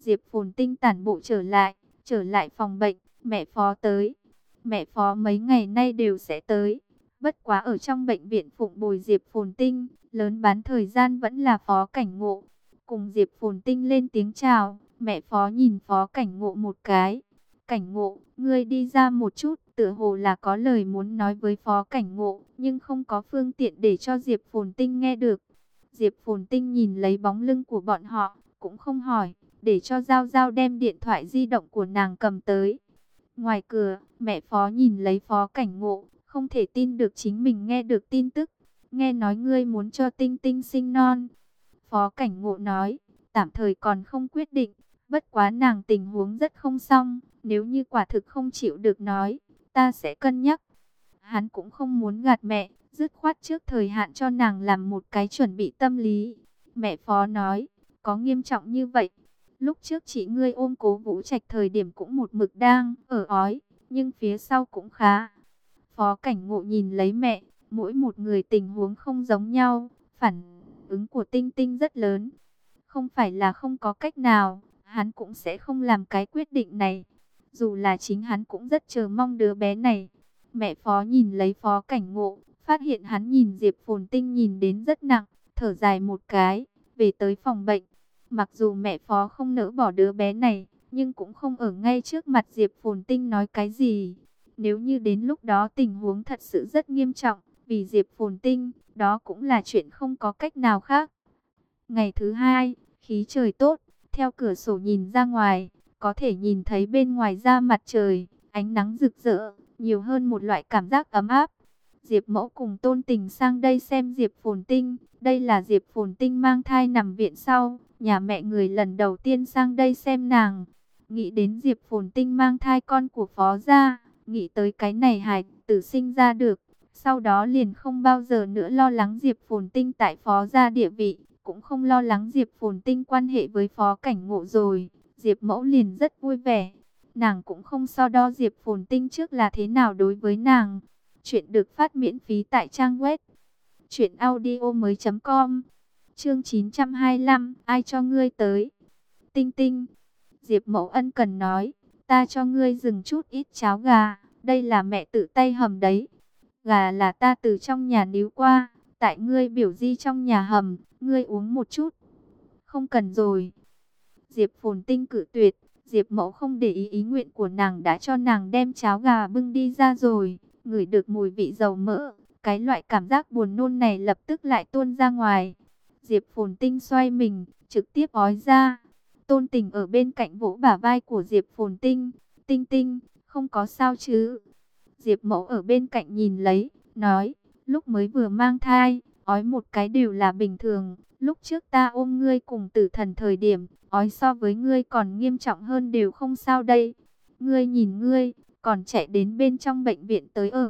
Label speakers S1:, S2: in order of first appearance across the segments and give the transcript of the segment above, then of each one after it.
S1: Diệp Phồn Tinh tản bộ trở lại phòng bệnh, mẹ Phó tới. Mẹ Phó mấy ngày nay đều sẽ tới. Bất quá ở trong bệnh viện phụng bồi Diệp Phồn Tinh, lớn bán thời gian vẫn là Phó Cảnh Ngộ. Cùng Diệp Phồn Tinh lên tiếng chào, mẹ Phó nhìn Phó Cảnh Ngộ một cái. Cảnh Ngộ, ngươi đi ra một chút, tựa hồ là có lời muốn nói với Phó Cảnh Ngộ, nhưng không có phương tiện để cho Diệp Phồn Tinh nghe được. Diệp Phồn Tinh nhìn lấy bóng lưng của bọn họ, cũng không hỏi, để cho Giao Giao đem điện thoại di động của nàng cầm tới. Ngoài cửa, mẹ Phó nhìn lấy Phó Cảnh Ngộ, không thể tin được chính mình nghe được tin tức. Nghe nói ngươi muốn cho Tinh Tinh sinh non. Phó Cảnh Ngộ nói, tạm thời còn không quyết định, bất quá nàng tình huống rất không xong, nếu như quả thực không chịu được nói, ta sẽ cân nhắc. Hắn cũng không muốn gạt mẹ, dứt khoát trước thời hạn cho nàng làm một cái chuẩn bị tâm lý. Mẹ Phó nói, có nghiêm trọng như vậy? Lúc trước chị ngươi ôm Cố Vũ Trạch thời điểm cũng một mực đang ở ói, nhưng phía sau cũng khá. Phó Cảnh Ngộ nhìn lấy mẹ, mỗi một người tình huống không giống nhau, phản ứng của Tinh Tinh rất lớn. Không phải là không có cách nào, hắn cũng sẽ không làm cái quyết định này. Dù là chính hắn cũng rất chờ mong đứa bé này. Mẹ Phó nhìn lấy Phó Cảnh Ngộ, phát hiện hắn nhìn Diệp Phồn Tinh nhìn đến rất nặng, thở dài một cái, về tới phòng bệnh. Mặc dù mẹ Phó không nỡ bỏ đứa bé này, nhưng cũng không ở ngay trước mặt Diệp Phồn Tinh nói cái gì. Nếu như đến lúc đó tình huống thật sự rất nghiêm trọng, vì Diệp Phồn Tinh, đó cũng là chuyện không có cách nào khác. Ngày thứ hai, khí trời tốt, theo cửa sổ nhìn ra ngoài, có thể nhìn thấy bên ngoài ra mặt trời, ánh nắng rực rỡ, nhiều hơn một loại cảm giác ấm áp. Diệp Mẫu cùng Tôn Tình sang đây xem Diệp Phồn Tinh, đây là Diệp Phồn Tinh mang thai nằm viện sau, nhà mẹ người lần đầu tiên sang đây xem nàng. Nghĩ đến Diệp Phồn Tinh mang thai con của Phó gia, nghĩ tới cái này hài tử sinh ra được, sau đó liền không bao giờ nữa lo lắng Diệp Phồn Tinh tại Phó gia địa vị, cũng không lo lắng Diệp Phồn Tinh quan hệ với Phó Cảnh Ngộ rồi. Diệp Mẫu liền rất vui vẻ. Nàng cũng không so đo Diệp Phồn Tinh trước là thế nào đối với nàng. Chuyện được phát miễn phí tại trang web truyệnaudiomoi.com. Chương 925, ai cho ngươi tới? Tinh Tinh. Diệp Mẫu ân cần nói, ta cho ngươi dừng chút ít cháo gà, đây là mẹ tự tay hầm đấy. Gà là ta từ trong nhà níu qua, tại ngươi biểu di trong nhà hầm, ngươi uống một chút. Không cần rồi. Diệp Phồn Tinh cự tuyệt, Diệp Mẫu không để ý nguyện của nàng đã cho nàng đem cháo gà bưng đi ra rồi, ngửi được mùi vị dầu mỡ, cái loại cảm giác buồn nôn này lập tức lại tuôn ra ngoài. Diệp Phồn Tinh xoay mình, trực tiếp ói ra. Tôn Tình ở bên cạnh vỗ bả vai của Diệp Phồn Tinh, Tinh Tinh, không có sao chứ? Diệp Mẫu ở bên cạnh nhìn lấy, nói, lúc mới vừa mang thai, ói một cái đều là bình thường. Lúc trước ta ôm ngươi cùng Tử Thần thời điểm, ói so với ngươi còn nghiêm trọng hơn đều không sao đây. Ngươi nhìn ngươi, còn chạy đến bên trong bệnh viện tới ở.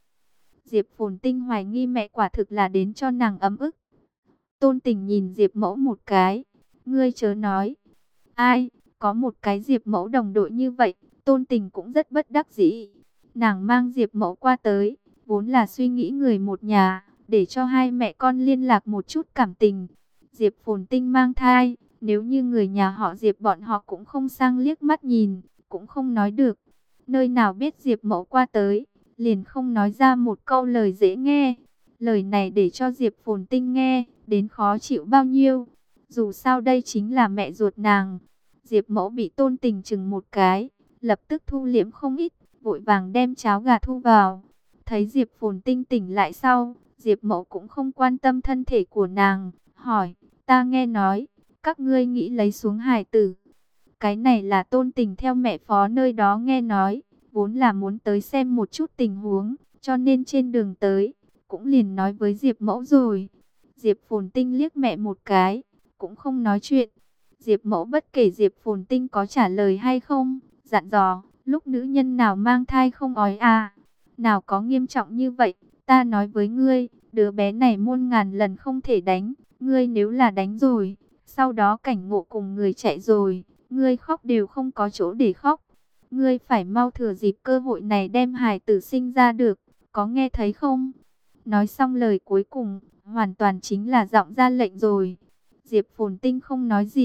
S1: Diệp Phồn Tinh hoài nghi mẹ quả thực là đến cho nàng ấm ức. Tôn Tình nhìn Diệp Mẫu một cái, ngươi chớ nói. Ai, có một cái Diệp Mẫu đồng đội như vậy, Tôn Tình cũng rất bất đắc dĩ. Nàng mang Diệp Mẫu qua tới, vốn là suy nghĩ người một nhà, để cho hai mẹ con liên lạc một chút cảm tình. Diệp Phồn Tinh mang thai, nếu như người nhà họ Diệp bọn họ cũng không sang liếc mắt nhìn, cũng không nói được. Nơi nào biết Diệp Mẫu qua tới, liền không nói ra một câu lời dễ nghe. Lời này để cho Diệp Phồn Tinh nghe, đến khó chịu bao nhiêu. Dù sao đây chính là mẹ ruột nàng. Diệp Mẫu bị Tôn Tình chừng một cái, lập tức thu liễm không ít, vội vàng đem cháo gà thu vào. Thấy Diệp Phồn Tinh tỉnh lại sau, Diệp Mẫu cũng không quan tâm thân thể của nàng, hỏi, ta nghe nói, các ngươi nghĩ lấy xuống hài tử. Cái này là Tôn Tình theo mẹ Phó nơi đó nghe nói, vốn là muốn tới xem một chút tình huống, cho nên trên đường tới, cũng liền nói với Diệp Mẫu rồi. Diệp Phồn Tinh liếc mẹ một cái, cũng không nói chuyện. Diệp Mẫu bất kể Diệp Phồn Tinh có trả lời hay không, dặn dò, lúc nữ nhân nào mang thai không ói à, nào có nghiêm trọng như vậy, ta nói với ngươi, đứa bé này muôn ngàn lần không thể đánh, ngươi nếu là đánh rồi, sau đó Cảnh Ngộ cùng người chạy rồi, ngươi khóc đều không có chỗ để khóc. Ngươi phải mau thừa dịp cơ hội này đem hài tử sinh ra được, có nghe thấy không? Nói xong lời cuối cùng, hoàn toàn chính là giọng ra lệnh rồi. Diệp Phồn Tinh không nói gì,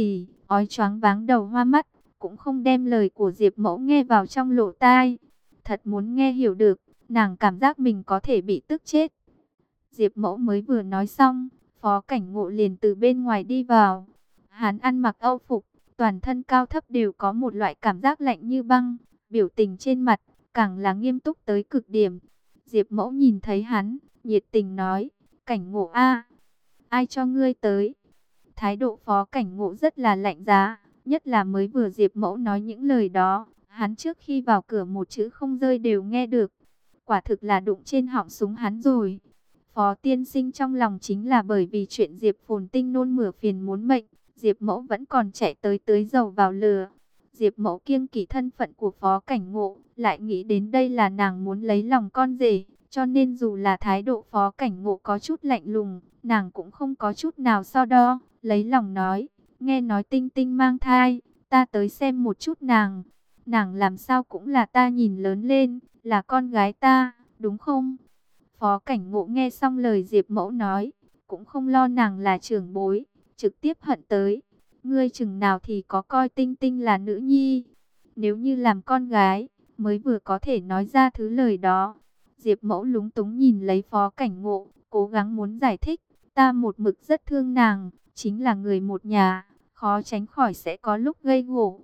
S1: ói choáng váng đầu hoa mắt, cũng không đem lời của Diệp Mẫu nghe vào trong lỗ tai. Thật muốn nghe hiểu được, nàng cảm giác mình có thể bị tức chết. Diệp Mẫu mới vừa nói xong, Phó Cảnh Ngộ liền từ bên ngoài đi vào. Hắn ăn mặc âu phục, toàn thân cao thấp đều có một loại cảm giác lạnh như băng, biểu tình trên mặt càng là nghiêm túc tới cực điểm. Diệp Mẫu nhìn thấy hắn, nhiệt tình nói, Cảnh Ngộ a, ai cho ngươi tới? Thái độ Phó Cảnh Ngộ rất là lạnh giá, nhất là mới vừa Diệp Mẫu nói những lời đó, hắn trước khi vào cửa một chữ không rơi đều nghe được. Quả thực là đụng trên họng súng hắn rồi. Phó tiên sinh trong lòng chính là bởi vì chuyện Diệp Phồn Tinh nôn mửa phiền muốn mệnh, Diệp Mẫu vẫn còn chạy tới tưới dầu vào lửa. Diệp Mẫu kiêng kỵ thân phận của Phó Cảnh Ngộ, lại nghĩ đến đây là nàng muốn lấy lòng con rể, cho nên dù là thái độ Phó Cảnh Ngộ có chút lạnh lùng, nàng cũng không có chút nào so đo, lấy lòng nói, nghe nói Tinh Tinh mang thai, ta tới xem một chút nàng. Nàng làm sao cũng là ta nhìn lớn lên, là con gái ta, đúng không? Phó Cảnh Ngộ nghe xong lời Diệp Mẫu nói, cũng không lo nàng là trưởng bối, trực tiếp hận tới. Ngươi chừng nào thì có coi Tinh Tinh là nữ nhi? Nếu như làm con gái, mới vừa có thể nói ra thứ lời đó. Diệp Mẫu lúng túng nhìn lấy Phó Cảnh Ngộ, cố gắng muốn giải thích. Ta một mực rất thương nàng, chính là người một nhà, khó tránh khỏi sẽ có lúc gây gổ.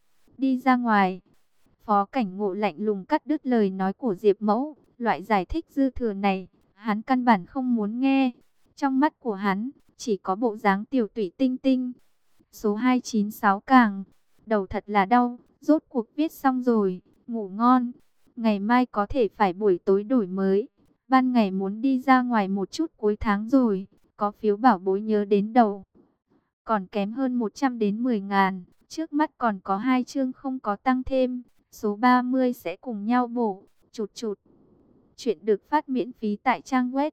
S1: Đi ra ngoài. Phó Cảnh Ngộ lạnh lùng cắt đứt lời nói của Diệp Mẫu. Loại giải thích dư thừa này, hắn căn bản không muốn nghe. Trong mắt của hắn, chỉ có bộ dáng tiểu tụy Tinh Tinh. Số 296 càng, đầu thật là đau, rốt cuộc viết xong rồi, ngủ ngon. Ngày mai có thể phải buổi tối đổi mới. Ban ngày muốn đi ra ngoài một chút cuối tháng rồi, có phiếu bảo bối nhớ đến đầu. Còn kém hơn 100 đến 10 ngàn, trước mắt còn có 2 chương không có tăng thêm, số 30 sẽ cùng nhau bổ, chụt chụt. Chuyện được phát miễn phí tại trang web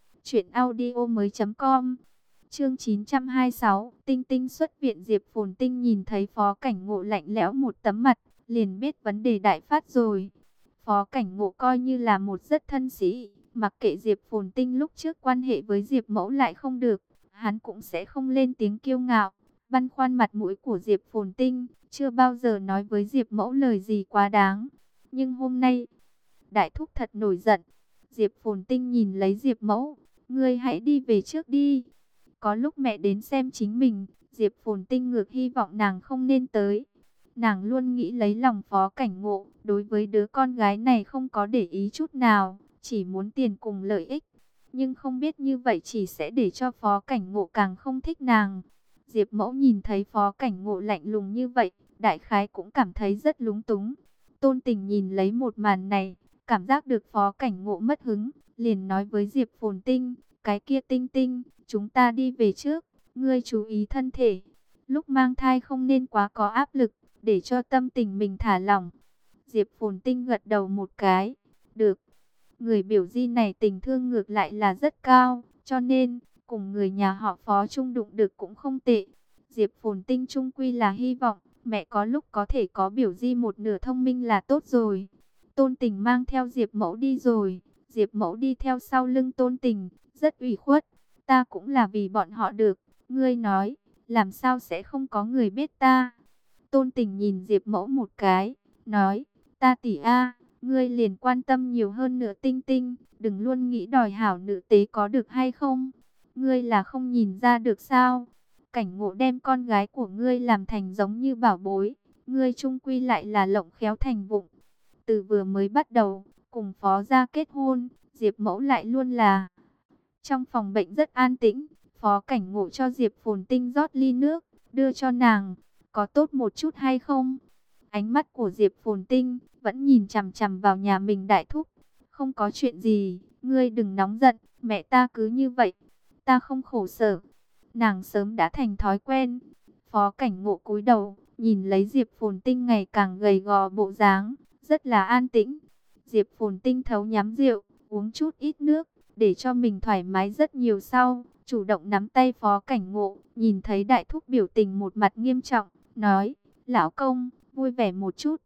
S1: truyệnaudiomoi.com. Chương 926, Tinh Tinh xuất viện. Diệp Phồn Tinh nhìn thấy Phó Cảnh Ngộ lạnh lẽo một tấm mặt, liền biết vấn đề đại phát rồi. Phó Cảnh Ngộ coi như là một rất thân sĩ, mặc kệ Diệp Phồn Tinh lúc trước quan hệ với Diệp Mẫu lại không được, hắn cũng sẽ không lên tiếng kiêu ngạo, băn khoăn mặt mũi của Diệp Phồn Tinh, chưa bao giờ nói với Diệp Mẫu lời gì quá đáng. Nhưng hôm nay, đại thúc thật nổi giận. Diệp Phồn Tinh nhìn lấy Diệp Mẫu, ngươi hãy đi về trước đi. Có lúc mẹ đến xem chính mình, Diệp Phồn Tinh ngược hy vọng nàng không nên tới. Nàng luôn nghĩ lấy lòng Phó Cảnh Ngộ, đối với đứa con gái này không có để ý chút nào, chỉ muốn tiền cùng lợi ích. Nhưng không biết như vậy chỉ sẽ để cho Phó Cảnh Ngộ càng không thích nàng. Diệp Mẫu nhìn thấy Phó Cảnh Ngộ lạnh lùng như vậy, đại khái cũng cảm thấy rất lúng túng. Tôn Tình nhìn lấy một màn này, cảm giác được Phó Cảnh Ngộ mất hứng, liền nói với Diệp Phồn Tinh, cái kia Tinh Tinh, chúng ta đi về trước, ngươi chú ý thân thể. Lúc mang thai không nên quá có áp lực, để cho tâm tình mình thả lỏng. Diệp Phồn Tinh gật đầu một cái, được. Người biểu di này tình thương ngược lại là rất cao, cho nên, cùng người nhà họ Phó chung đụng được cũng không tệ. Diệp Phồn Tinh chung quy là hy vọng, mẹ có lúc có thể có biểu di một nửa thông minh là tốt rồi. Tôn Tình mang theo Diệp Mẫu đi rồi, Diệp Mẫu đi theo sau lưng Tôn Tình, rất ủy khuất. Ta cũng là vì bọn họ được, ngươi nói, làm sao sẽ không có người biết ta. Tôn Tình nhìn Diệp Mẫu một cái, nói, ta tỷ a, ngươi liền quan tâm nhiều hơn nữa Tinh Tinh, đừng luôn nghĩ đòi hảo nữ tế có được hay không. Ngươi là không nhìn ra được sao? Cảnh Ngộ đem con gái của ngươi làm thành giống như bảo bối, ngươi chung quy lại là lộng khéo thành vụng. Từ vừa mới bắt đầu, cùng Phó gia kết hôn, Diệp Mẫu lại luôn là. Trong phòng bệnh rất an tĩnh, Phó Cảnh Ngộ cho Diệp Phồn Tinh rót ly nước, đưa cho nàng, có tốt một chút hay không? Ánh mắt của Diệp Phồn Tinh vẫn nhìn chằm chằm vào nhà mình đại thúc. Không có chuyện gì, ngươi đừng nóng giận, mẹ ta cứ như vậy, ta không khổ sở. Nàng sớm đã thành thói quen. Phó Cảnh Ngộ cúi đầu, nhìn lấy Diệp Phồn Tinh ngày càng gầy gò bộ dáng, rất là an tĩnh. Diệp Phồn Tinh thấu nhắm rượu, uống chút ít nước, để cho mình thoải mái rất nhiều sau, chủ động nắm tay Phó Cảnh Ngộ, nhìn thấy đại thúc biểu tình một mặt nghiêm trọng, nói, lão công, vui vẻ một chút,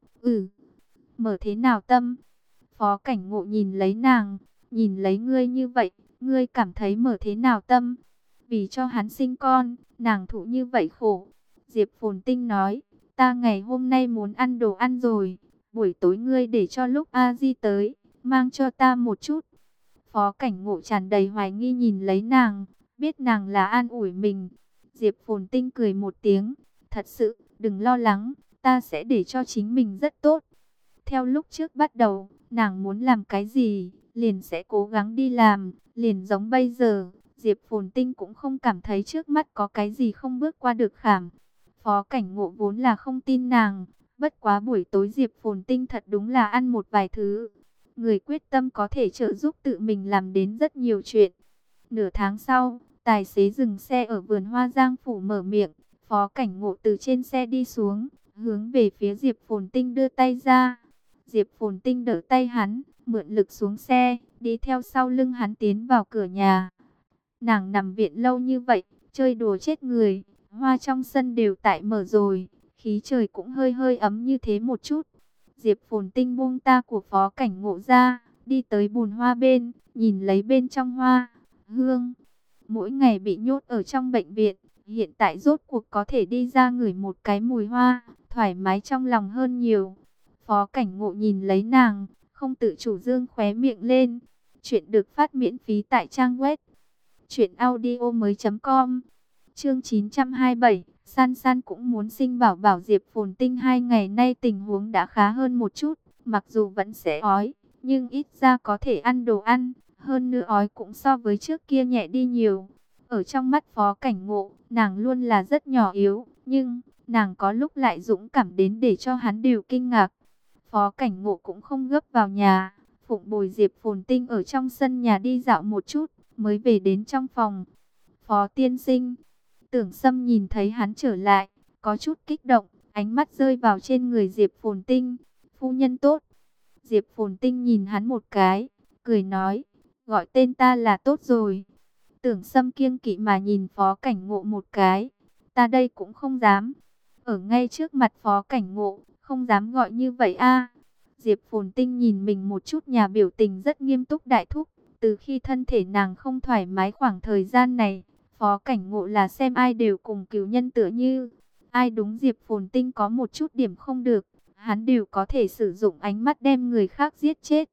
S1: mở thế nào tâm? Phó Cảnh Ngộ nhìn lấy nàng, nhìn lấy ngươi như vậy, ngươi cảm thấy mở thế nào tâm? Vì cho hắn sinh con, nàng thụ như vậy khổ. Diệp Phồn Tinh nói, ta ngày hôm nay muốn ăn đồ ăn rồi, buổi tối ngươi để cho lúc A Di tới, mang cho ta một chút. Phó Cảnh Ngộ tràn đầy hoài nghi nhìn lấy nàng, biết nàng là an ủi mình. Diệp Phồn Tinh cười một tiếng, thật sự, đừng lo lắng, ta sẽ để cho chính mình rất tốt. Theo lúc trước bắt đầu, nàng muốn làm cái gì, liền sẽ cố gắng đi làm, liền giống bây giờ. Diệp Phồn Tinh cũng không cảm thấy trước mắt có cái gì không bước qua được khảm. Phó Cảnh Ngộ vốn là không tin nàng, bất quá buổi tối Diệp Phồn Tinh thật đúng là ăn một vài thứ. Người quyết tâm có thể trợ giúp tự mình làm đến rất nhiều chuyện. Nửa tháng sau, tài xế dừng xe ở vườn hoa Giang Phủ mở miệng. Phó Cảnh Ngộ từ trên xe đi xuống, hướng về phía Diệp Phồn Tinh đưa tay ra. Diệp Phồn Tinh đỡ tay hắn, mượn lực xuống xe, đi theo sau lưng hắn tiến vào cửa nhà. Nàng nằm viện lâu như vậy, chơi đùa chết người, hoa trong sân đều tại mở rồi, khí trời cũng hơi hơi ấm như thế một chút. Diệp Phồn Tinh buông ta của Phó Cảnh Ngộ ra, đi tới bùn hoa bên, nhìn lấy bên trong hoa, hương. Mỗi ngày bị nhốt ở trong bệnh viện, hiện tại rốt cuộc có thể đi ra ngửi một cái mùi hoa, thoải mái trong lòng hơn nhiều. Phó Cảnh Ngộ nhìn lấy nàng, không tự chủ dương khóe miệng lên. Chuyện được phát miễn phí tại trang web truyệnaudiomoi.com. Chương 927, San San cũng muốn sinh bảo bảo. Diệp Phồn Tinh 2 ngày nay tình huống đã khá hơn một chút, mặc dù vẫn sẽ ói, nhưng ít ra có thể ăn đồ ăn, hơn nữa ói cũng so với trước kia nhẹ đi nhiều. Ở trong mắt Phó Cảnh Ngộ, nàng luôn là rất nhỏ yếu, nhưng nàng có lúc lại dũng cảm đến để cho hắn đều kinh ngạc. Phó Cảnh Ngộ cũng không gấp vào nhà, phụng bồi Diệp Phồn Tinh ở trong sân nhà đi dạo một chút, mới về đến trong phòng. Phó tiên sinh, Tưởng Sâm nhìn thấy hắn trở lại, có chút kích động, ánh mắt rơi vào trên người Diệp Phồn Tinh. Phu nhân tốt. Diệp Phồn Tinh nhìn hắn một cái, cười nói, gọi tên ta là tốt rồi. Tưởng Sâm kiêng kỵ mà nhìn Phó Cảnh Ngộ một cái, ta đây cũng không dám. Ở ngay trước mặt Phó Cảnh Ngộ, không dám gọi như vậy a. Diệp Phồn Tinh nhìn mình một chút, nhà biểu tình rất nghiêm túc. Đại thúc, từ khi thân thể nàng không thoải mái khoảng thời gian này, Phó Cảnh Ngộ là xem ai đều cùng cừu nhân tựa như. Ai đúng Diệp Phồn Tinh có một chút điểm không được, hắn đều có thể sử dụng ánh mắt đem người khác giết chết.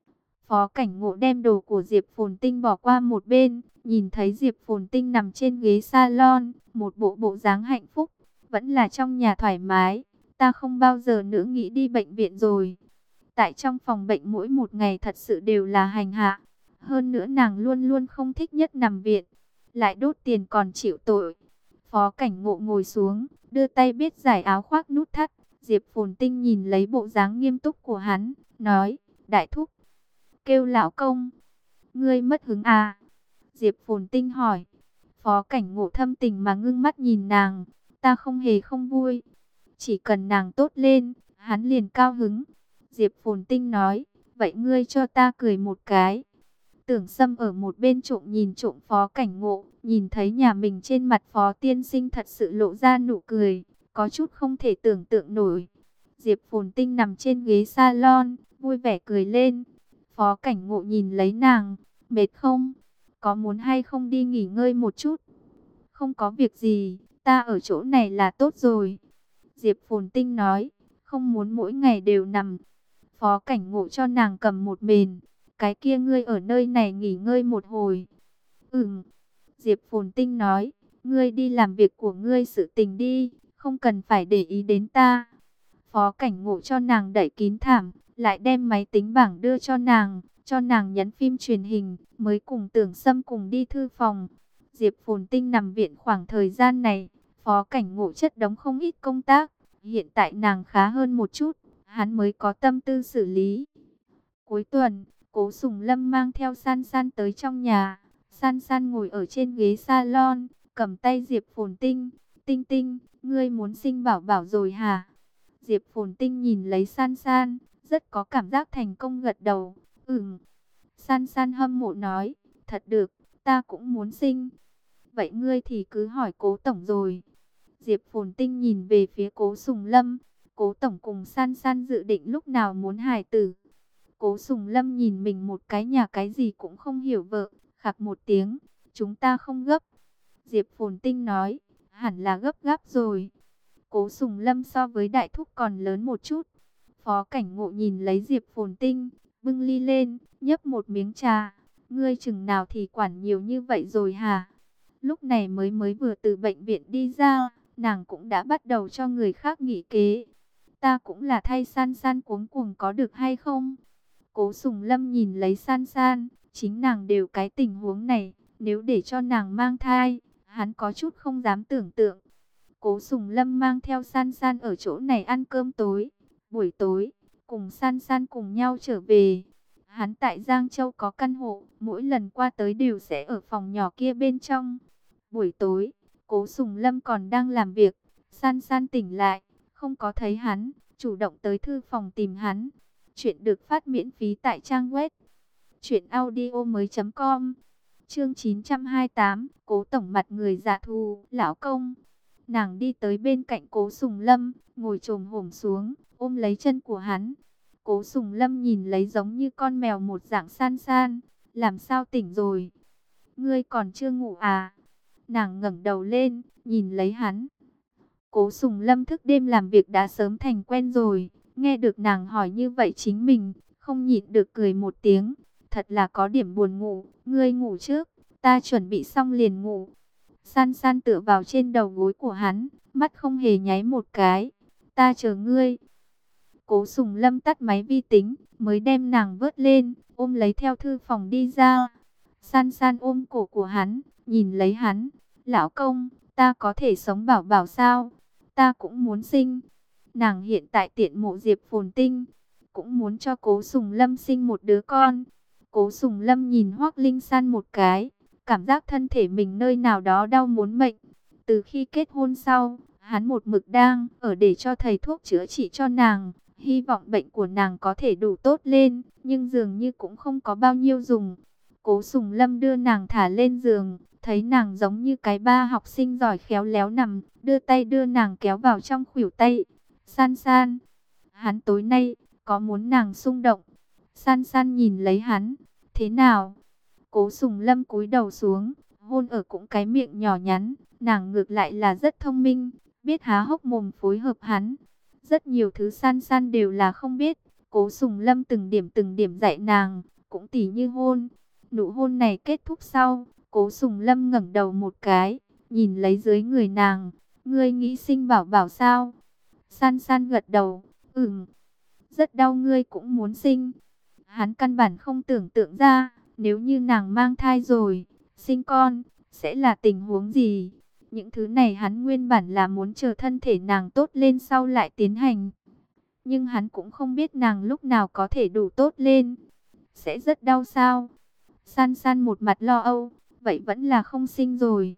S1: Phó Cảnh Ngộ đem đồ của Diệp Phồn Tinh bỏ qua một bên, nhìn thấy Diệp Phồn Tinh nằm trên ghế salon, một bộ dáng hạnh phúc, vẫn là trong nhà thoải mái. Ta không bao giờ nữa nghĩ đi bệnh viện rồi. Tại trong phòng bệnh mỗi một ngày thật sự đều là hành hạ. Hơn nữa nàng luôn luôn không thích nhất nằm viện, lại đốt tiền còn chịu tội. Phó Cảnh Ngộ ngồi xuống, đưa tay biết giải áo khoác nút thắt. Diệp Phồn Tinh nhìn lấy bộ dáng nghiêm túc của hắn, nói, đại thúc, kêu lão công, ngươi mất hứng à? Diệp Phồn Tinh hỏi. Phó Cảnh Ngộ thâm tình mà ngưng mắt nhìn nàng, ta không hề không vui. Chỉ cần nàng tốt lên, hắn liền cao hứng. Diệp Phồn Tinh nói, vậy ngươi cho ta cười một cái. Tưởng Sâm ở một bên trộm nhìn trộm Phó Cảnh Ngộ, nhìn thấy nhà mình trên mặt Phó tiên sinh thật sự lộ ra nụ cười, có chút không thể tưởng tượng nổi. Diệp Phồn Tinh nằm trên ghế salon, vui vẻ cười lên. Phó Cảnh Ngộ nhìn lấy nàng, mệt không? Có muốn hay không đi nghỉ ngơi một chút? Không có việc gì, ta ở chỗ này là tốt rồi. Diệp Phồn Tinh nói, không muốn mỗi ngày đều nằm. Phó Cảnh Ngộ cho nàng cầm một mền, cái kia ngươi ở nơi này nghỉ ngơi một hồi. Diệp Phồn Tinh nói, ngươi đi làm việc của ngươi sự tình đi, không cần phải để ý đến ta. Phó Cảnh Ngộ cho nàng đẩy kín thảm, lại đem máy tính bảng đưa cho nàng nhấn phim truyền hình, mới cùng Tưởng Sâm cùng đi thư phòng. Diệp Phồn Tinh nằm viện khoảng thời gian này, Phó Cảnh Ngộ chất đống không ít công tác, hiện tại nàng khá hơn một chút, hắn mới có tâm tư xử lý. Cuối tuần, Cố Sùng Lâm mang theo San San tới trong nhà. San San ngồi ở trên ghế salon, cầm tay Diệp Phồn Tinh. Tinh Tinh, ngươi muốn sinh bảo bảo rồi hả? Diệp Phồn Tinh nhìn lấy San San, rất có cảm giác thành công, gật đầu. San San hâm mộ nói, thật được, ta cũng muốn sinh. Vậy ngươi thì cứ hỏi Cố Tổng rồi. Diệp Phồn Tinh nhìn về phía Cố Sùng Lâm. Cố Tổng cùng San San dự định lúc nào muốn hài tử? Cố Sùng Lâm nhìn mình một cái, nhà cái gì cũng không hiểu vợ, khạc một tiếng, chúng ta không gấp. Diệp Phồn Tinh nói, hẳn là gấp gáp rồi. Cố Sùng Lâm so với đại thúc còn lớn một chút. Phó Cảnh Ngộ nhìn lấy Diệp Phồn Tinh, bưng ly lên, nhấp một miếng trà. Ngươi chừng nào thì quản nhiều như vậy rồi hả? Lúc này mới mới vừa từ bệnh viện đi ra, nàng cũng đã bắt đầu cho người khác nghỉ kế. Ta cũng là thay San San cuống cuồng có được hay không? Cố Sùng Lâm nhìn lấy San San, chính nàng đều cái tình huống này, nếu để cho nàng mang thai, hắn có chút không dám tưởng tượng. Cố Sùng Lâm mang theo San San ở chỗ này ăn cơm tối. Buổi tối, cùng San San cùng nhau trở về. Hắn tại Giang Châu có căn hộ, mỗi lần qua tới đều sẽ ở phòng nhỏ kia bên trong. Buổi tối, Cố Sùng Lâm còn đang làm việc. San San tỉnh lại, không có thấy hắn, chủ động tới thư phòng tìm hắn. Chuyện được phát miễn phí tại trang web truyệnaudiomoi.com. Chương 928, Cố tổng mặt người dạ thù, lão công. Nàng đi tới bên cạnh Cố Sùng Lâm, ngồi chồm hổm xuống, ôm lấy chân của hắn. Cố Sùng Lâm nhìn lấy giống như con mèo một dạng San San, làm sao tỉnh rồi? Ngươi còn chưa ngủ à? Nàng ngẩng đầu lên, nhìn lấy hắn. Cố Sùng Lâm thức đêm làm việc đã sớm thành quen rồi, nghe được nàng hỏi như vậy chính mình không nhịn được cười một tiếng. Thật là có điểm buồn ngủ, ngươi ngủ trước, ta chuẩn bị xong liền ngủ. San San tựa vào trên đầu gối của hắn, mắt không hề nháy một cái. Ta chờ ngươi. Cố Sùng Lâm tắt máy vi tính, mới đem nàng vớt lên, ôm lấy theo thư phòng đi ra. San San ôm cổ của hắn, nhìn lấy hắn. Lão công, ta có thể sống bảo bảo sao? Ta cũng muốn sinh. Nàng hiện tại tiện mộ Diệp Phồn Tinh, cũng muốn cho Cố Sùng Lâm sinh một đứa con. Cố Sùng Lâm nhìn Hoắc Linh San một cái, cảm giác thân thể mình nơi nào đó đau muốn mệnh. Từ khi kết hôn sau, hắn một mực đang ở để cho thầy thuốc chữa trị cho nàng, hy vọng bệnh của nàng có thể đủ tốt lên, nhưng dường như cũng không có bao nhiêu dùng. Cố Sùng Lâm đưa nàng thả lên giường, thấy nàng giống như cái ba học sinh giỏi khéo léo nằm, đưa tay đưa nàng kéo vào trong khuỷu tay. San San, hắn tối nay có muốn nàng xung động? San San nhìn lấy hắn, thế nào? Cố Sùng Lâm cúi đầu xuống, hôn ở cũng cái miệng nhỏ nhắn, nàng ngược lại là rất thông minh, biết há hốc mồm phối hợp hắn. Rất nhiều thứ San San đều là không biết, Cố Sùng Lâm từng điểm dạy nàng, cũng tỉ như hôn. Nụ hôn này kết thúc sau, Cố Sùng Lâm ngẩng đầu một cái, nhìn lấy dưới người nàng, ngươi nghĩ sinh bảo bảo sao? San San gật đầu, rất đau, ngươi cũng muốn sinh. Hắn căn bản không tưởng tượng ra, nếu như nàng mang thai rồi, sinh con, sẽ là tình huống gì. Những thứ này hắn nguyên bản là muốn chờ thân thể nàng tốt lên sau lại tiến hành. Nhưng hắn cũng không biết nàng lúc nào có thể đủ tốt lên. Sẽ rất đau sao? San San một mặt lo âu, vậy vẫn là không sinh rồi.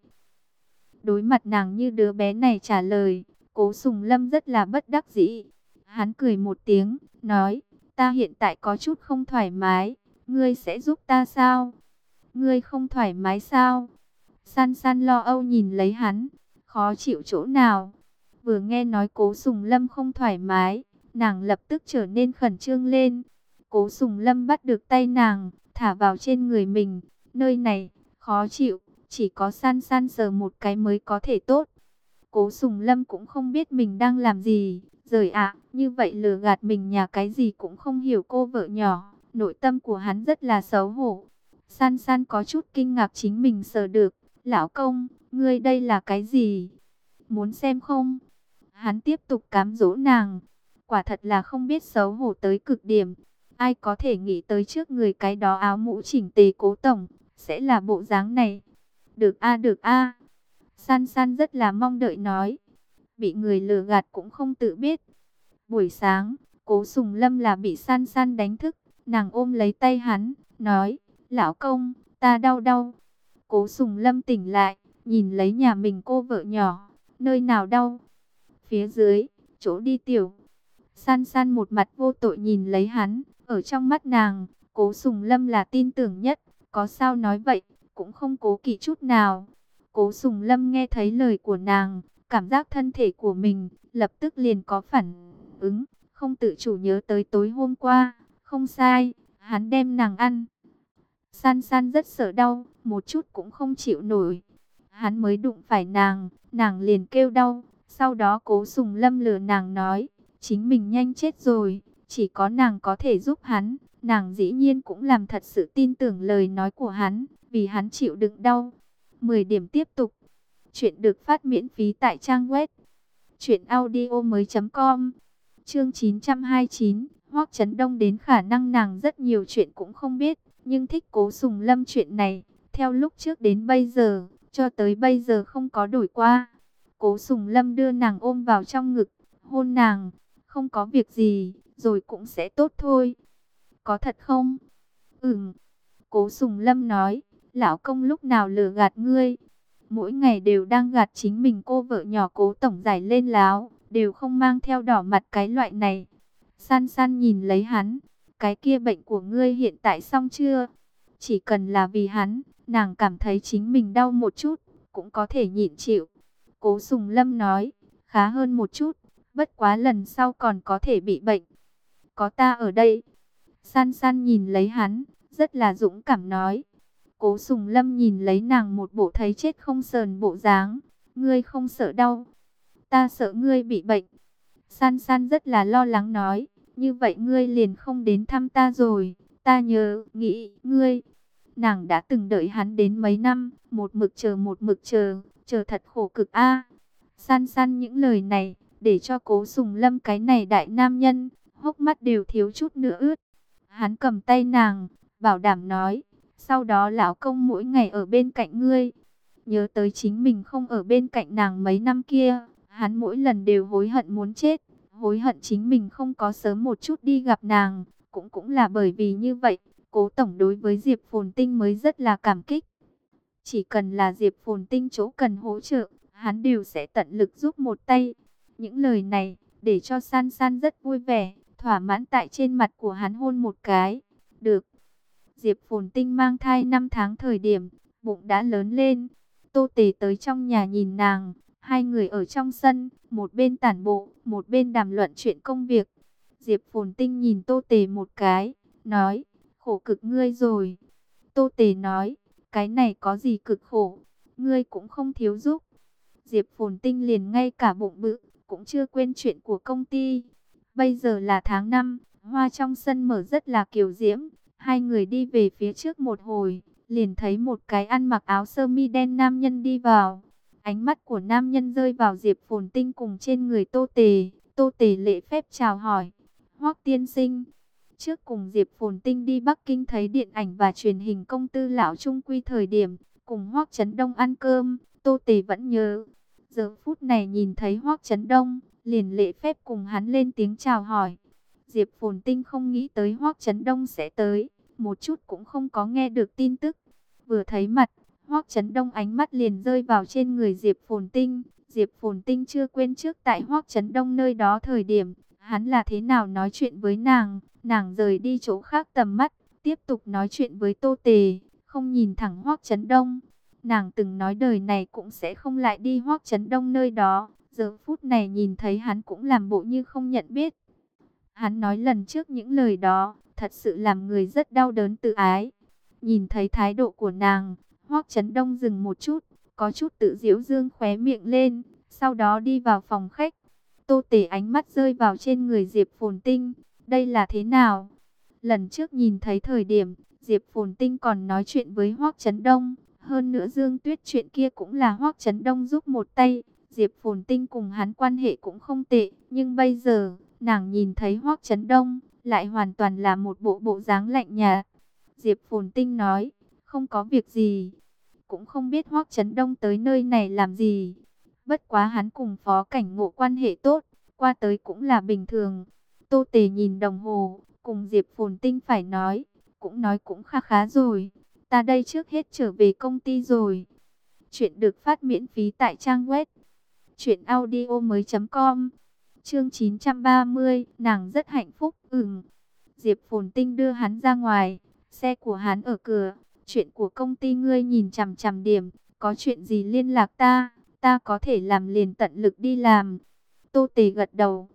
S1: Đối mặt nàng như đứa bé này trả lời, Cố Sùng Lâm rất là bất đắc dĩ. Hắn cười một tiếng, nói, ta hiện tại có chút không thoải mái, ngươi sẽ giúp ta sao? Ngươi không thoải mái sao? San San lo âu nhìn lấy hắn, khó chịu chỗ nào? Vừa nghe nói Cố Sùng Lâm không thoải mái, nàng lập tức trở nên khẩn trương lên. Cố Sùng Lâm bắt được tay nàng, thả vào trên người mình. Nơi này, khó chịu, chỉ có San San sờ một cái mới có thể tốt. Cố Sùng Lâm cũng không biết mình đang làm gì. Rời ạ, như vậy lừa gạt mình nhà cái gì cũng không hiểu cô vợ nhỏ. Nội tâm của hắn rất là xấu hổ. San San có chút kinh ngạc chính mình sờ được. Lão công, ngươi đây là cái gì? Muốn xem không? Hắn tiếp tục cám dỗ nàng. Quả thật là không biết xấu hổ tới cực điểm. Ai có thể nghĩ tới trước người cái đó áo mũ chỉnh tề Cố tổng sẽ là bộ dáng này. Được a, được a. San San rất là mong đợi nói. Bị người lừa gạt cũng không tự biết. Buổi sáng, Cố Sùng Lâm là bị San San đánh thức. Nàng ôm lấy tay hắn, nói, lão công, ta đau đau. Cố Sùng Lâm tỉnh lại, nhìn lấy nhà mình cô vợ nhỏ, nơi nào đau? Phía dưới, chỗ đi tiểu. San San một mặt vô tội nhìn lấy hắn, ở trong mắt nàng, Cố Sùng Lâm là tin tưởng nhất, có sao nói vậy, cũng không cố kỵ chút nào. Cố Sùng Lâm nghe thấy lời của nàng, cảm giác thân thể của mình, lập tức liền có phản ứng, không tự chủ nhớ tới tối hôm qua, không sai, hắn đem nàng ăn. San San rất sợ đau, một chút cũng không chịu nổi. Hắn mới đụng phải nàng liền kêu đau, Sau đó Cố Sùng Lâm lừa nàng nói, chính mình nhanh chết rồi, chỉ có nàng có thể giúp hắn. Nàng dĩ nhiên cũng làm thật sự tin tưởng lời nói của hắn, vì hắn chịu đựng đau. 10 điểm tiếp tục. Chuyện được phát miễn phí tại trang web truyệnaudiomoi.com. Chương 929, Hoắc Chấn Đông đến khả năng nàng rất nhiều chuyện cũng không biết, nhưng thích Cố Sùng Lâm chuyện này, theo lúc trước đến bây giờ, cho tới bây giờ không có đổi qua. Cố Sùng Lâm đưa nàng ôm vào trong ngực, hôn nàng, không có việc gì, rồi cũng sẽ tốt thôi. Có thật không? Cố Sùng Lâm nói, lão công lúc nào lừa gạt ngươi? Mỗi ngày đều đang gạt chính mình. Cô vợ nhỏ Cố tổng giải lên láo, đều không mang theo đỏ mặt cái loại này. San San nhìn lấy hắn, cái kia bệnh của ngươi hiện tại xong chưa? Chỉ cần là vì hắn, nàng cảm thấy chính mình đau một chút, cũng có thể nhịn chịu. Cố Sùng Lâm nói, khá hơn một chút, bất quá lần sau còn có thể bị bệnh. Có ta ở đây. San San nhìn lấy hắn, rất là dũng cảm nói. Cố Sùng Lâm nhìn lấy nàng một bộ thấy chết không sờn bộ dáng. Ngươi không sợ đau? Ta sợ ngươi bị bệnh. San San rất là lo lắng nói. Như vậy ngươi liền không đến thăm ta rồi. Ta nhớ, nghĩ, ngươi. Nàng đã từng đợi hắn đến mấy năm, một mực chờ, chờ thật khổ cực a. San San những lời này, để cho Cố Sùng Lâm cái này đại nam nhân, hốc mắt đều thiếu chút nữa ướt. Hắn cầm tay nàng, bảo đảm nói, sau đó lão công mỗi ngày ở bên cạnh ngươi. Nhớ tới chính mình không ở bên cạnh nàng mấy năm kia, hắn mỗi lần đều hối hận muốn chết, hối hận chính mình không có sớm một chút đi gặp nàng, cũng là bởi vì như vậy, Cố tổng đối với Diệp Phồn Tinh mới rất là cảm kích. Chỉ cần là Diệp Phồn Tinh chỗ cần hỗ trợ, hắn đều sẽ tận lực giúp một tay. Những lời này, để cho San San rất vui vẻ, thỏa mãn tại trên mặt của hắn hôn một cái. Được. Diệp Phồn Tinh mang thai 5 tháng thời điểm, bụng đã lớn lên. Tô Tề tới trong nhà nhìn nàng, hai người ở trong sân, một bên tản bộ, một bên đàm luận chuyện công việc. Diệp Phồn Tinh nhìn Tô Tề một cái, nói, khổ cực ngươi rồi. Tô Tề nói, cái này có gì cực khổ, ngươi cũng không thiếu giúp. Diệp Phồn Tinh liền ngay cả bụng bự, cũng chưa quên chuyện của công ty. Bây giờ là tháng 5, hoa trong sân mở rất là kiều diễm. Hai người đi về phía trước một hồi, liền thấy một cái ăn mặc áo sơ mi đen nam nhân đi vào. Ánh mắt của nam nhân rơi vào Diệp Phồn Tinh cùng trên người Tô Tề. Tô Tề lễ phép chào hỏi, Hoắc tiên sinh. Trước cùng Diệp Phồn Tinh đi Bắc Kinh thấy điện ảnh và truyền hình công tư lão Trung Quy thời điểm, cùng Hoắc Chấn Đông ăn cơm, Tô Tề vẫn nhớ. Giờ phút này nhìn thấy Hoắc Chấn Đông, liền lễ phép cùng hắn lên tiếng chào hỏi. Diệp Phồn Tinh không nghĩ tới Hoắc Chấn Đông sẽ tới, một chút cũng không có nghe được tin tức. Vừa thấy mặt, Hoắc Chấn Đông ánh mắt liền rơi vào trên người Diệp Phồn Tinh. Diệp Phồn Tinh chưa quên trước tại Hoắc Chấn Đông nơi đó thời điểm, hắn là thế nào nói chuyện với nàng. Nàng rời đi chỗ khác tầm mắt, tiếp tục nói chuyện với Tô Tề, không nhìn thẳng Hoắc Chấn Đông. Nàng từng nói đời này cũng sẽ không lại đi Hoắc Chấn Đông nơi đó. Giờ phút này nhìn thấy hắn cũng làm bộ như không nhận biết. Hắn nói lần trước những lời đó, thật sự làm người rất đau đớn tự ái. Nhìn thấy thái độ của nàng, Hoắc Chấn Đông dừng một chút, có chút tự giễu dương khóe miệng lên, sau đó đi vào phòng khách. Tô Tề ánh mắt rơi vào trên người Diệp Phồn Tinh, đây là thế nào? Lần trước nhìn thấy thời điểm, Diệp Phồn Tinh còn nói chuyện với Hoắc Chấn Đông, hơn nữa Dương Tuyết chuyện kia cũng là Hoắc Chấn Đông giúp một tay. Diệp Phồn Tinh cùng hắn quan hệ cũng không tệ, nhưng bây giờ, nàng nhìn thấy Hoắc Chấn Đông, lại hoàn toàn là một bộ dáng lạnh nhạt. Diệp Phồn Tinh nói, không có việc gì, cũng không biết Hoắc Chấn Đông tới nơi này làm gì. Bất quá hắn cùng Phó Cảnh Ngộ quan hệ tốt, qua tới cũng là bình thường. Tô Tề nhìn đồng hồ, cùng Diệp Phồn Tinh phải nói cũng khá khá rồi. Ta đây trước hết trở về công ty rồi. Chuyện được phát miễn phí tại trang web truyệnaudiomoi.com. Chương 930, nàng rất hạnh phúc. Diệp Phồn Tinh đưa hắn ra ngoài, xe của hắn ở cửa. Chuyện của công ty ngươi nhìn chằm chằm điểm, có chuyện gì liên lạc ta, ta có thể làm liền tận lực đi làm. Tô Tề gật đầu,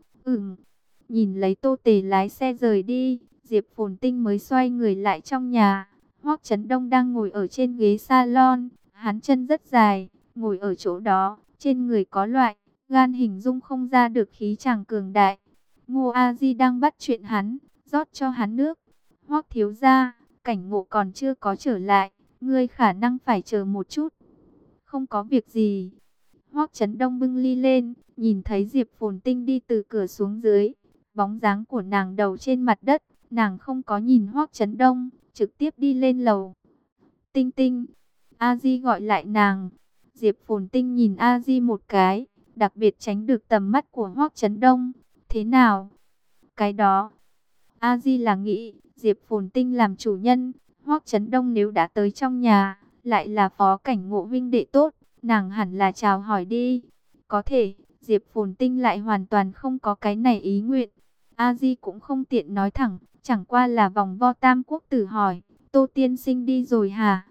S1: Nhìn lấy Tô Tề lái xe rời đi, Diệp Phồn Tinh mới xoay người lại trong nhà. Hoắc Chấn Đông đang ngồi ở trên ghế salon, hắn chân rất dài, ngồi ở chỗ đó, trên người có loại gan hình dung không ra được khí chàng cường đại. Ngô A Di đang bắt chuyện hắn, rót cho hắn nước. Hoắc thiếu gia, Cảnh Ngộ còn chưa có trở lại, ngươi khả năng phải chờ một chút. Không có việc gì. Hoắc Chấn Đông bưng ly lên, nhìn thấy Diệp Phồn Tinh đi từ cửa xuống dưới, bóng dáng của nàng đầu trên mặt đất, nàng không có nhìn Hoắc Chấn Đông, trực tiếp đi lên lầu. Tinh Tinh, A Di gọi lại nàng. Diệp Phồn Tinh nhìn A Di một cái, đặc biệt tránh được tầm mắt của Hoắc Chấn Đông. Thế nào? Cái đó, A Di là nghĩ Diệp Phồn Tinh làm chủ nhân, Hoắc Chấn Đông nếu đã tới trong nhà, lại là phó Cảnh Ngộ huynh đệ tốt, nàng hẳn là chào hỏi đi. Có thể, Diệp Phồn Tinh lại hoàn toàn không có cái này ý nguyện. A Di cũng không tiện nói thẳng, chẳng qua là vòng vo Tam Quốc Tử hỏi, Tô tiên sinh đi rồi hả?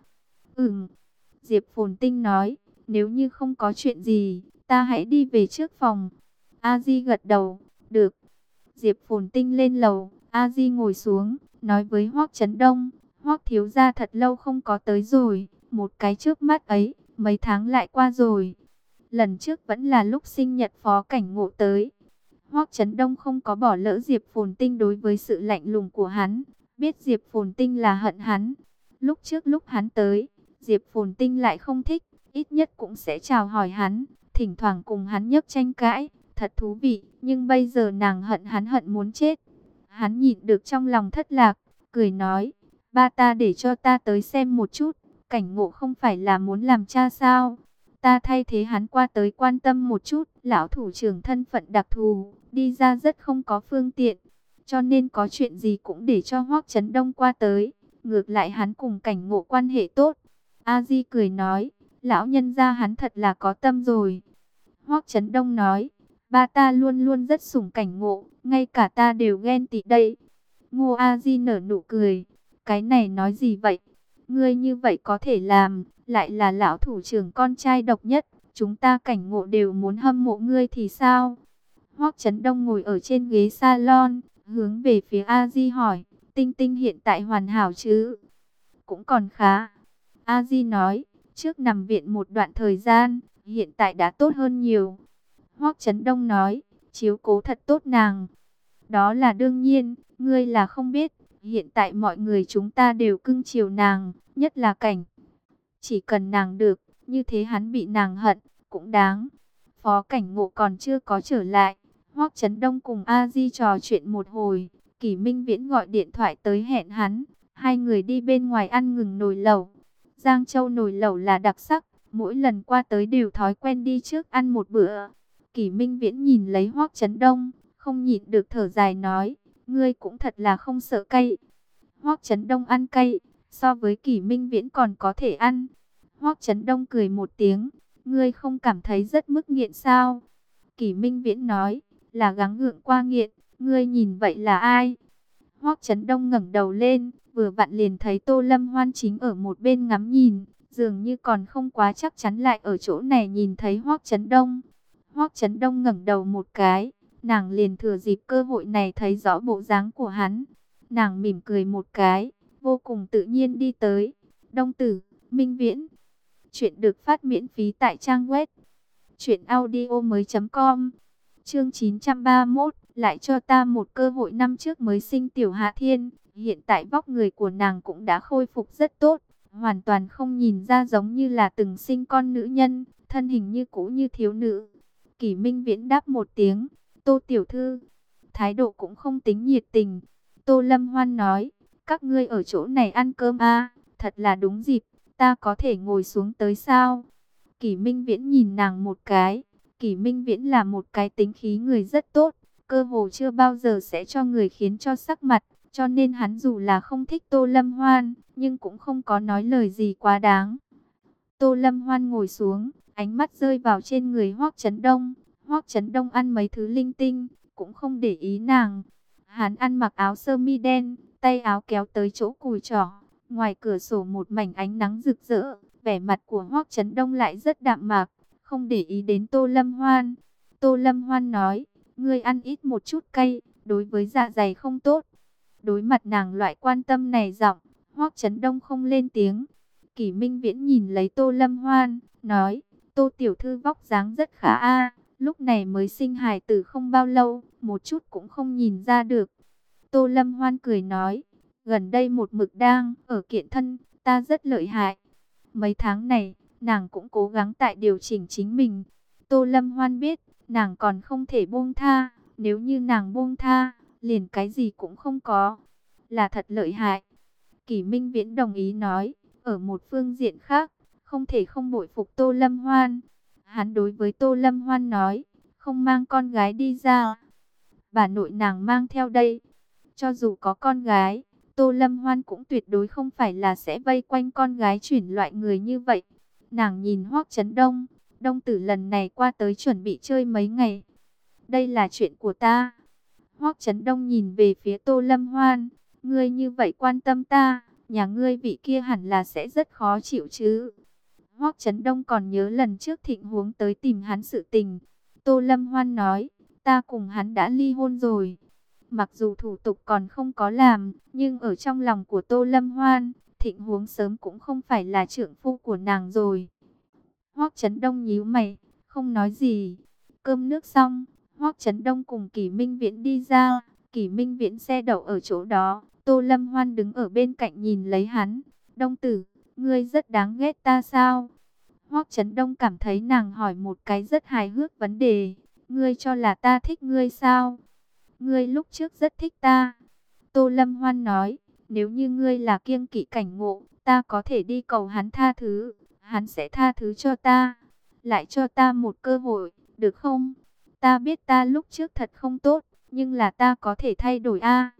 S1: Diệp Phồn Tinh nói, nếu như không có chuyện gì, ta hãy đi về trước phòng. A Di gật đầu, được. Diệp Phồn Tinh lên lầu, A Di ngồi xuống, nói với Hoắc Chấn Đông, Hoắc thiếu gia thật lâu không có tới rồi, một cái trước mắt ấy, mấy tháng lại qua rồi. Lần trước vẫn là lúc sinh nhật phó Cảnh Ngộ tới. Hoắc Chấn Đông không có bỏ lỡ Diệp Phồn Tinh đối với sự lạnh lùng của hắn, biết Diệp Phồn Tinh là hận hắn. Lúc trước lúc hắn tới, Diệp Phồn Tinh lại không thích, ít nhất cũng sẽ chào hỏi hắn, thỉnh thoảng cùng hắn nhấc tranh cãi, thật thú vị, nhưng bây giờ nàng hận hắn hận muốn chết. Hắn nhịn được trong lòng thất lạc, cười nói, ba ta để cho ta tới xem một chút, Cảnh Ngộ không phải là muốn làm cha sao? Ta thay thế hắn qua tới quan tâm một chút, lão thủ trưởng thân phận đặc thù, đi ra rất không có phương tiện, cho nên có chuyện gì cũng để cho Hoắc Chấn Đông qua tới, ngược lại hắn cùng Cảnh Ngộ quan hệ tốt. A Di cười nói, lão nhân gia hắn thật là có tâm rồi. Hoắc Chấn Đông nói, ba ta luôn luôn rất sủng Cảnh Ngộ, ngay cả ta đều ghen tị đây. Ngô A Di nở nụ cười, cái này nói gì vậy? Ngươi như vậy có thể làm, lại là lão thủ trưởng con trai độc nhất, chúng ta Cảnh Ngộ đều muốn hâm mộ ngươi thì sao? Hoắc Chấn Đông ngồi ở trên ghế salon, hướng về phía A Di hỏi, Tinh Tinh hiện tại hoàn hảo chứ? Cũng còn khá. A Di nói, trước nằm viện một đoạn thời gian, hiện tại đã tốt hơn nhiều. Hoắc Chấn Đông nói, chiếu cố thật tốt nàng. Đó là đương nhiên, ngươi là không biết, hiện tại mọi người chúng ta đều cưng chiều nàng, nhất là Cảnh. Chỉ cần nàng được, như thế hắn bị nàng hận, cũng đáng. Phó Cảnh Ngộ còn chưa có trở lại, Hoắc Chấn Đông cùng A Di trò chuyện một hồi, Kỷ Minh Viễn gọi điện thoại tới hẹn hắn, hai người đi bên ngoài ăn ngừng nồi lẩu. Giang Châu nồi lẩu là đặc sắc, mỗi lần qua tới đều thói quen đi trước ăn một bữa. Kỷ Minh Viễn nhìn lấy Hoắc Chấn Đông, không nhịn được thở dài nói, ngươi cũng thật là không sợ cay. Hoắc Chấn Đông ăn cay, so với Kỷ Minh Viễn còn có thể ăn. Hoắc Chấn Đông cười một tiếng, ngươi không cảm thấy rất mức nghiện sao? Kỷ Minh Viễn nói, là gắng gượng qua nghiện, ngươi nhìn vậy là ai? Hoắc Chấn Đông ngẩng đầu lên, vừa vặn liền thấy Tô Lâm Hoan chính ở một bên ngắm nhìn, dường như còn không quá chắc chắn lại ở chỗ này nhìn thấy Hoắc Chấn Đông. Hoắc Chấn Đông ngẩng đầu một cái, nàng liền thừa dịp cơ hội này thấy rõ bộ dáng của hắn. Nàng mỉm cười một cái, vô cùng tự nhiên đi tới. Đông tử, Minh Viễn. Chuyện được phát miễn phí tại trang web truyệnaudiomoi.com. Chương 931, lại cho ta một cơ hội. Năm trước mới sinh Tiểu Hạ Thiên, hiện tại vóc người của nàng cũng đã khôi phục rất tốt, hoàn toàn không nhìn ra giống như là từng sinh con nữ nhân, thân hình như cũ như thiếu nữ. Kỷ Minh Viễn đáp một tiếng, Tô tiểu thư, thái độ cũng không tính nhiệt tình. Tô Lâm Hoan nói, các ngươi ở chỗ này ăn cơm à, thật là đúng dịp, ta có thể ngồi xuống tới sao? Kỷ Minh Viễn nhìn nàng một cái, Kỷ Minh Viễn là một cái tính khí người rất tốt, cơ hồ chưa bao giờ sẽ cho người khiến cho sắc mặt, cho nên hắn dù là không thích Tô Lâm Hoan, nhưng cũng không có nói lời gì quá đáng. Tô Lâm Hoan ngồi xuống, ánh mắt rơi vào trên người Hoắc Chấn Đông. Hoắc Chấn Đông ăn mấy thứ linh tinh, cũng không để ý nàng. Hắn ăn mặc áo sơ mi đen, tay áo kéo tới chỗ cùi chỏ. Ngoài cửa sổ một mảnh ánh nắng rực rỡ, vẻ mặt của Hoắc Chấn Đông lại rất đạm mạc, không để ý đến Tô Lâm Hoan. Tô Lâm Hoan nói, ngươi ăn ít một chút cay, đối với dạ dày không tốt. Đối mặt nàng loại quan tâm này giọng, Hoắc Chấn Đông không lên tiếng. Kỷ Minh Viễn nhìn lấy Tô Lâm Hoan, nói, Tô tiểu thư vóc dáng rất khá a, lúc này mới sinh hài tử không bao lâu, một chút cũng không nhìn ra được. Tô Lâm Hoan cười nói, gần đây một mực đang ở kiện thân, ta rất lợi hại. Mấy tháng này, nàng cũng cố gắng tại điều chỉnh chính mình. Tô Lâm Hoan biết, nàng còn không thể buông tha, nếu như nàng buông tha, liền cái gì cũng không có. Là thật lợi hại. Kỷ Minh Viễn đồng ý nói, ở một phương diện khác, không thể không bội phục Tô Lâm Hoan. Hắn đối với Tô Lâm Hoan nói, không mang con gái đi ra, bà nội nàng mang theo đây. Cho dù có con gái, Tô Lâm Hoan cũng tuyệt đối không phải là sẽ vây quanh con gái chuyển loại người như vậy. Nàng nhìn Hoắc Chấn Đông, Đông tử lần này qua tới chuẩn bị chơi mấy ngày. Đây là chuyện của ta. Hoắc Chấn Đông nhìn về phía Tô Lâm Hoan, ngươi như vậy quan tâm ta, nhà ngươi vị kia hẳn là sẽ rất khó chịu chứ. Hoắc Chấn Đông còn nhớ lần trước Thịnh Huống tới tìm hắn sự tình. Tô Lâm Hoan nói, ta cùng hắn đã ly hôn rồi. Mặc dù thủ tục còn không có làm, nhưng ở trong lòng của Tô Lâm Hoan, Thịnh Huống sớm cũng không phải là trượng phu của nàng rồi. Hoắc Chấn Đông nhíu mày, không nói gì. Cơm nước xong, Hoắc Chấn Đông cùng Kỷ Minh Viễn đi ra. Kỷ Minh Viễn xe đậu ở chỗ đó, Tô Lâm Hoan đứng ở bên cạnh nhìn lấy hắn. Đông tử, ngươi rất đáng ghét ta sao? Hoắc Chấn Đông cảm thấy nàng hỏi một cái rất hài hước vấn đề. Ngươi cho là ta thích ngươi sao? Ngươi lúc trước rất thích ta. Tô Lâm Hoan nói, nếu như ngươi là kiêng kỵ Cảnh Ngộ, ta có thể đi cầu hắn tha thứ. Hắn sẽ tha thứ cho ta. Lại cho ta một cơ hội, được không? Ta biết ta lúc trước thật không tốt, nhưng là ta có thể thay đổi a.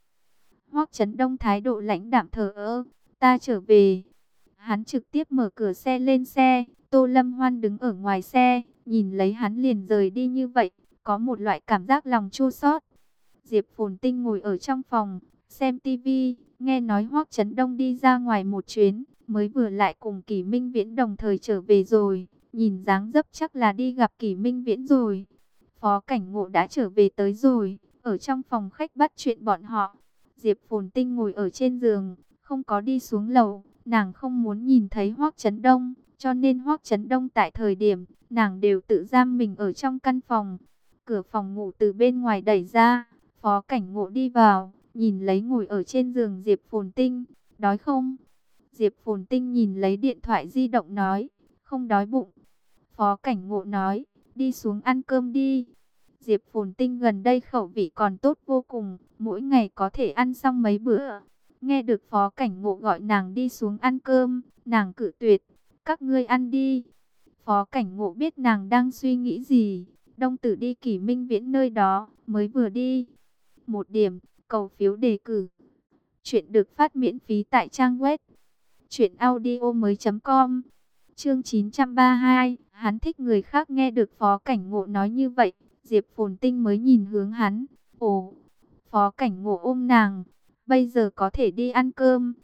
S1: Hoắc Chấn Đông thái độ lãnh đạm thờ ơ, ta trở về. Hắn trực tiếp mở cửa xe lên xe, Tô Lâm Hoan đứng ở ngoài xe, nhìn lấy hắn liền rời đi như vậy, có một loại cảm giác lòng chua xót. Diệp Phồn Tinh ngồi ở trong phòng, xem tivi, nghe nói Hoắc Chấn Đông đi ra ngoài một chuyến, mới vừa lại cùng Kỷ Minh Viễn đồng thời trở về rồi, nhìn dáng dấp chắc là đi gặp Kỷ Minh Viễn rồi. Phó Cảnh Ngộ đã trở về tới rồi, ở trong phòng khách bắt chuyện bọn họ. Diệp Phồn Tinh ngồi ở trên giường, không có đi xuống lầu, nàng không muốn nhìn thấy Hoắc Chấn Đông, cho nên Hoắc Chấn Đông tại thời điểm, nàng đều tự giam mình ở trong căn phòng. Cửa phòng ngủ từ bên ngoài đẩy ra, Phó Cảnh Ngộ đi vào, nhìn lấy ngồi ở trên giường Diệp Phồn Tinh, đói không? Diệp Phồn Tinh nhìn lấy điện thoại di động nói, không đói bụng. Phó Cảnh Ngộ nói, đi xuống ăn cơm đi. Diệp Phồn Tinh gần đây khẩu vị còn tốt vô cùng, mỗi ngày có thể ăn xong mấy bữa. Nghe được Phó Cảnh Ngộ gọi nàng đi xuống ăn cơm, nàng cự tuyệt, các ngươi ăn đi. Phó Cảnh Ngộ biết nàng đang suy nghĩ gì, Đông tử đi Kỷ Minh Viễn nơi đó, mới vừa đi. Một điểm, cầu phiếu đề cử. Chuyện được phát miễn phí tại trang web truyệnaudiomoi.com. Chương 932, hắn thích người khác. Nghe được Phó Cảnh Ngộ nói như vậy, Diệp Phồn Tinh mới nhìn hướng hắn. Ồ, Phó Cảnh Ngộ ôm nàng, bây giờ có thể đi ăn cơm.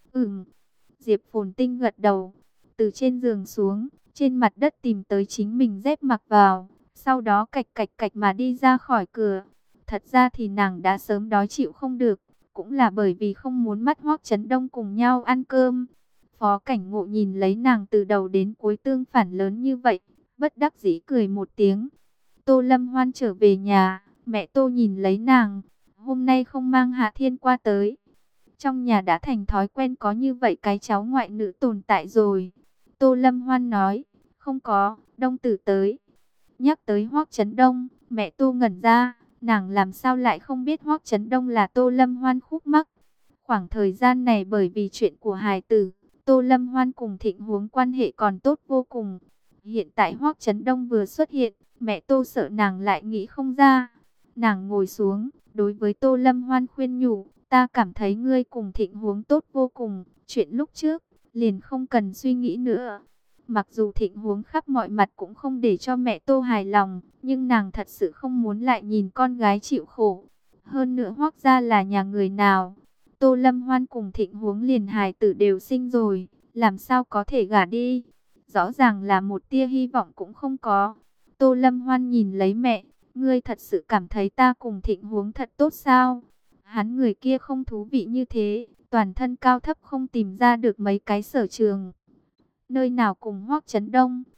S1: Diệp Phồn Tinh gật đầu, từ trên giường xuống, trên mặt đất tìm tới chính mình dép mặc vào, sau đó cạch cạch cạch mà đi ra khỏi cửa. Thật ra thì nàng đã sớm đói chịu không được, cũng là bởi vì không muốn mắt Hoắc Chấn Đông cùng nhau ăn cơm. Phó Cảnh Ngộ nhìn lấy nàng từ đầu đến cuối tương phản lớn như vậy, bất đắc dĩ cười một tiếng. Tô Lâm Hoan trở về nhà, mẹ Tô nhìn lấy nàng, hôm nay không mang Hạ Thiên qua tới. Trong nhà đã thành thói quen có như vậy cái cháu ngoại nữ tồn tại rồi. Tô Lâm Hoan nói, không có, Đông tử tới. Nhắc tới Hoắc Chấn Đông, mẹ Tô ngẩn ra, nàng làm sao lại không biết Hoắc Chấn Đông là Tô Lâm Hoan khúc mắc. Khoảng thời gian này bởi vì chuyện của hài tử, Tô Lâm Hoan cùng Thịnh Huống quan hệ còn tốt vô cùng. Hiện tại Hoắc Chấn Đông vừa xuất hiện, mẹ Tô sợ nàng lại nghĩ không ra. Nàng ngồi xuống, đối với Tô Lâm Hoan khuyên nhủ, ta cảm thấy ngươi cùng Thịnh Huống tốt vô cùng, chuyện lúc trước, liền không cần suy nghĩ nữa. Mặc dù Thịnh Huống khắp mọi mặt cũng không để cho mẹ Tô hài lòng, nhưng nàng thật sự không muốn lại nhìn con gái chịu khổ. Hơn nữa Hoắc gia là nhà người nào? Tô Lâm Hoan cùng Thịnh Huống liền hài tử đều sinh rồi, làm sao có thể gả đi? Rõ ràng là một tia hy vọng cũng không có. Tô Lâm Hoan nhìn lấy mẹ, ngươi thật sự cảm thấy ta cùng Thịnh Huống thật tốt sao? Hắn người kia không thú vị như thế, toàn thân cao thấp không tìm ra được mấy cái sở trường. Nơi nào cùng Hoắc Chấn Đông?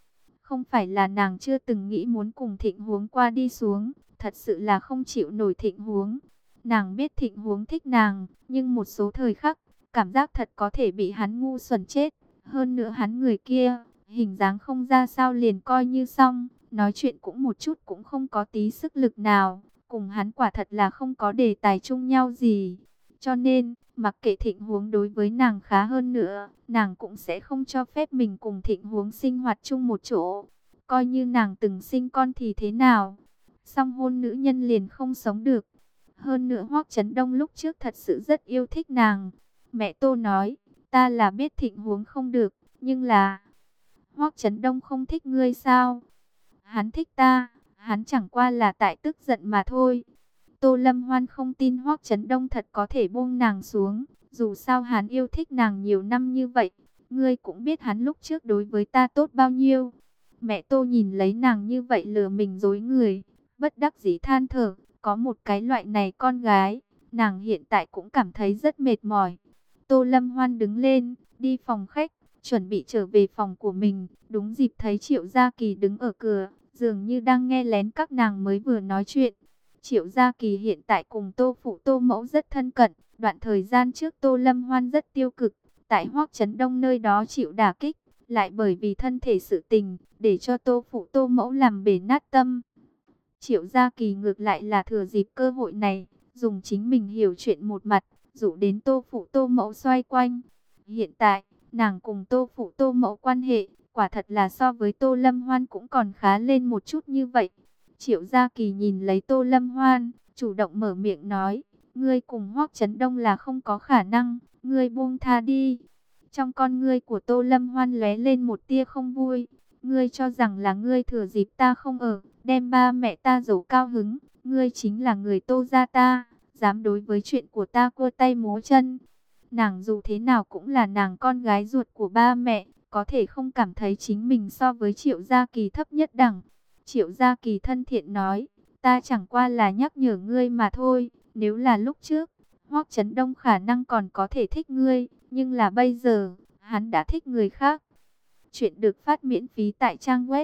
S1: Không phải là nàng chưa từng nghĩ muốn cùng Thịnh Huống qua đi xuống, thật sự là không chịu nổi Thịnh Huống. Nàng biết Thịnh Huống thích nàng, nhưng một số thời khắc, cảm giác thật có thể bị hắn ngu xuẩn chết. Hơn nữa hắn người kia, hình dáng không ra sao liền coi như xong, nói chuyện cũng một chút cũng không có tí sức lực nào. Cùng hắn quả thật là không có đề tài chung nhau gì. Cho nên, mặc kệ Thịnh Huống đối với nàng khá hơn nữa, nàng cũng sẽ không cho phép mình cùng Thịnh Huống sinh hoạt chung một chỗ. Coi như nàng từng sinh con thì thế nào? Song hôn nữ nhân liền không sống được. Hơn nữa Hoắc Chấn Đông lúc trước thật sự rất yêu thích nàng. Mẹ Tô nói, ta là biết Thịnh Huống không được, nhưng là Hoắc Chấn Đông không thích ngươi sao? Hắn thích ta, hắn chẳng qua là tại tức giận mà thôi. Tô Lâm Hoan không tin Hoắc Chấn Đông thật có thể buông nàng xuống, dù sao hắn yêu thích nàng nhiều năm như vậy, ngươi cũng biết hắn lúc trước đối với ta tốt bao nhiêu. Mẹ Tô nhìn lấy nàng như vậy lừa mình dối người, bất đắc dĩ than thở, có một cái loại này con gái, nàng hiện tại cũng cảm thấy rất mệt mỏi. Tô Lâm Hoan đứng lên, đi phòng khách, chuẩn bị trở về phòng của mình, đúng dịp thấy Triệu Gia Kỳ đứng ở cửa, dường như đang nghe lén các nàng mới vừa nói chuyện. Triệu Gia Kỳ hiện tại cùng Tô Phụ Tô Mẫu rất thân cận, đoạn thời gian trước Tô Lâm Hoan rất tiêu cực, tại Hoắc Chấn Đông nơi đó chịu đả kích, lại bởi vì thân thể sự tình, để cho Tô Phụ Tô Mẫu làm bể nát tâm. Triệu Gia Kỳ ngược lại là thừa dịp cơ hội này, dùng chính mình hiểu chuyện một mặt, dụ đến Tô Phụ Tô Mẫu xoay quanh. Hiện tại, nàng cùng Tô Phụ Tô Mẫu quan hệ, quả thật là so với Tô Lâm Hoan cũng còn khá lên một chút như vậy. Triệu Gia Kỳ nhìn lấy Tô Lâm Hoan, chủ động mở miệng nói, ngươi cùng Hoắc Chấn Đông là không có khả năng, ngươi buông tha đi. Trong con ngươi của Tô Lâm Hoan lóe lên một tia không vui, ngươi cho rằng là ngươi thừa dịp ta không ở, đem ba mẹ ta dỗ cao hứng, ngươi chính là người Tô gia ta, dám đối với chuyện của ta cua tay múa chân. Nàng dù thế nào cũng là nàng con gái ruột của ba mẹ, có thể không cảm thấy chính mình so với Triệu Gia Kỳ thấp nhất đẳng. Triệu Gia Kỳ thân thiện nói, ta chẳng qua là nhắc nhở ngươi mà thôi, nếu là lúc trước, Hoắc Chấn Đông khả năng còn có thể thích ngươi, nhưng là bây giờ, hắn đã thích người khác. Chuyện được phát miễn phí tại trang web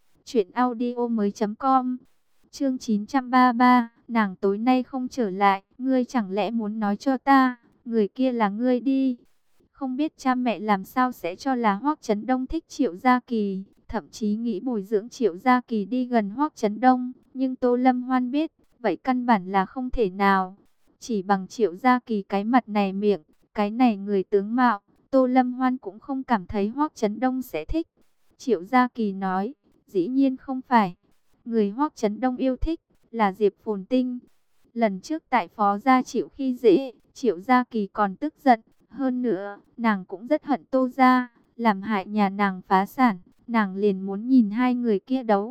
S1: truyệnaudiomoi.com. Chương 933, nàng tối nay không trở lại, ngươi chẳng lẽ muốn nói cho ta, người kia là ngươi đi? Không biết cha mẹ làm sao sẽ cho là Hoắc Chấn Đông thích Triệu Gia Kỳ, thậm chí nghĩ bồi dưỡng Triệu Gia Kỳ đi gần Hoắc Chấn Đông, nhưng Tô Lâm Hoan biết, vậy căn bản là không thể nào. Chỉ bằng Triệu Gia Kỳ cái mặt này miệng, cái này người tướng mạo, Tô Lâm Hoan cũng không cảm thấy Hoắc Chấn Đông sẽ thích. Triệu Gia Kỳ nói, dĩ nhiên không phải. Người Hoắc Chấn Đông yêu thích là Diệp Phồn Tinh. Lần trước tại Phó gia chịu khi dễ, Triệu Gia Kỳ còn tức giận. Hơn nữa, nàng cũng rất hận Tô gia, làm hại nhà nàng phá sản. Nàng liền muốn nhìn hai người kia đấu.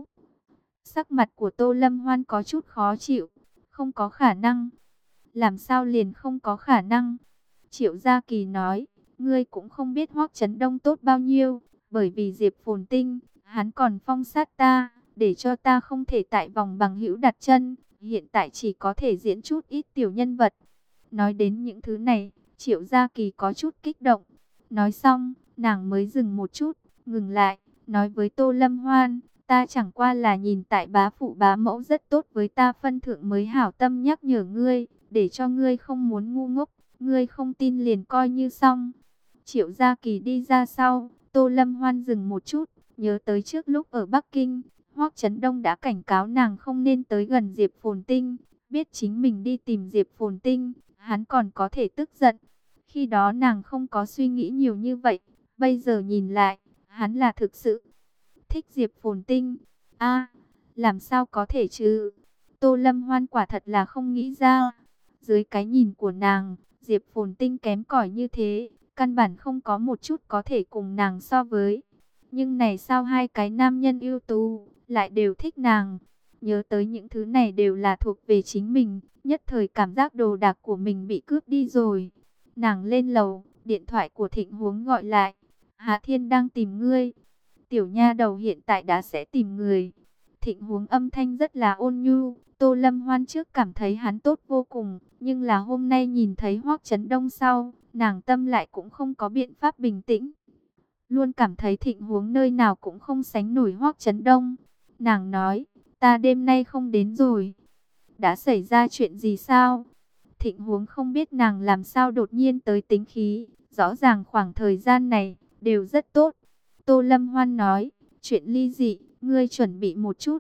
S1: Sắc mặt của Tô Lâm Hoan có chút khó chịu. Không có khả năng. Làm sao liền không có khả năng? Triệu Gia Kỳ nói, ngươi cũng không biết Hoắc Chấn Đông tốt bao nhiêu. Bởi vì Diệp Phồn Tinh, hắn còn phong sát ta, để cho ta không thể tại vòng bằng hữu đặt chân. Hiện tại chỉ có thể diễn chút ít tiểu nhân vật. Nói đến những thứ này, Triệu Gia Kỳ có chút kích động. Nói xong, nàng mới dừng một chút, ngừng lại, nói với Tô Lâm Hoan, ta chẳng qua là nhìn tại bá phụ bá mẫu rất tốt với ta phân thượng mới hảo tâm nhắc nhở ngươi, để cho ngươi không muốn ngu ngốc, ngươi không tin liền coi như xong. Triệu Gia Kỳ đi ra sau, Tô Lâm Hoan dừng một chút, nhớ tới trước lúc ở Bắc Kinh, Hoắc Chấn Đông đã cảnh cáo nàng không nên tới gần Diệp Phồn Tinh, biết chính mình đi tìm Diệp Phồn Tinh, hắn còn có thể tức giận. Khi đó nàng không có suy nghĩ nhiều như vậy, bây giờ nhìn lại, hắn là thực sự thích Diệp Phồn Tinh. A, làm sao có thể chứ? Tô Lâm Hoan quả thật là không nghĩ ra. Dưới cái nhìn của nàng, Diệp Phồn Tinh kém cỏi như thế, căn bản không có một chút có thể cùng nàng so với. Nhưng này sao hai cái nam nhân ưu tú lại đều thích nàng? Nhớ tới những thứ này đều là thuộc về chính mình, nhất thời cảm giác đồ đạc của mình bị cướp đi rồi. Nàng lên lầu, điện thoại của Thịnh Huống gọi lại. Hạ Thiên đang tìm ngươi. Tiểu nha đầu hiện tại đã sẽ tìm người. Thịnh Huống âm thanh rất là ôn nhu. Tô Lâm Hoan trước cảm thấy hắn tốt vô cùng, nhưng là hôm nay nhìn thấy Hoắc Chấn Đông sau, nàng tâm lại cũng không có biện pháp bình tĩnh. luôn cảm thấy Thịnh Huống nơi nào cũng không sánh nổi Hoắc Chấn Đông. Nàng nói, ta đêm nay không đến rồi. Đã xảy ra chuyện gì sao? Thịnh Huống không biết nàng làm sao đột nhiên tới tính khí. Rõ ràng khoảng thời gian này đều rất tốt. Tô Lâm Hoan nói, chuyện ly dị, ngươi chuẩn bị một chút.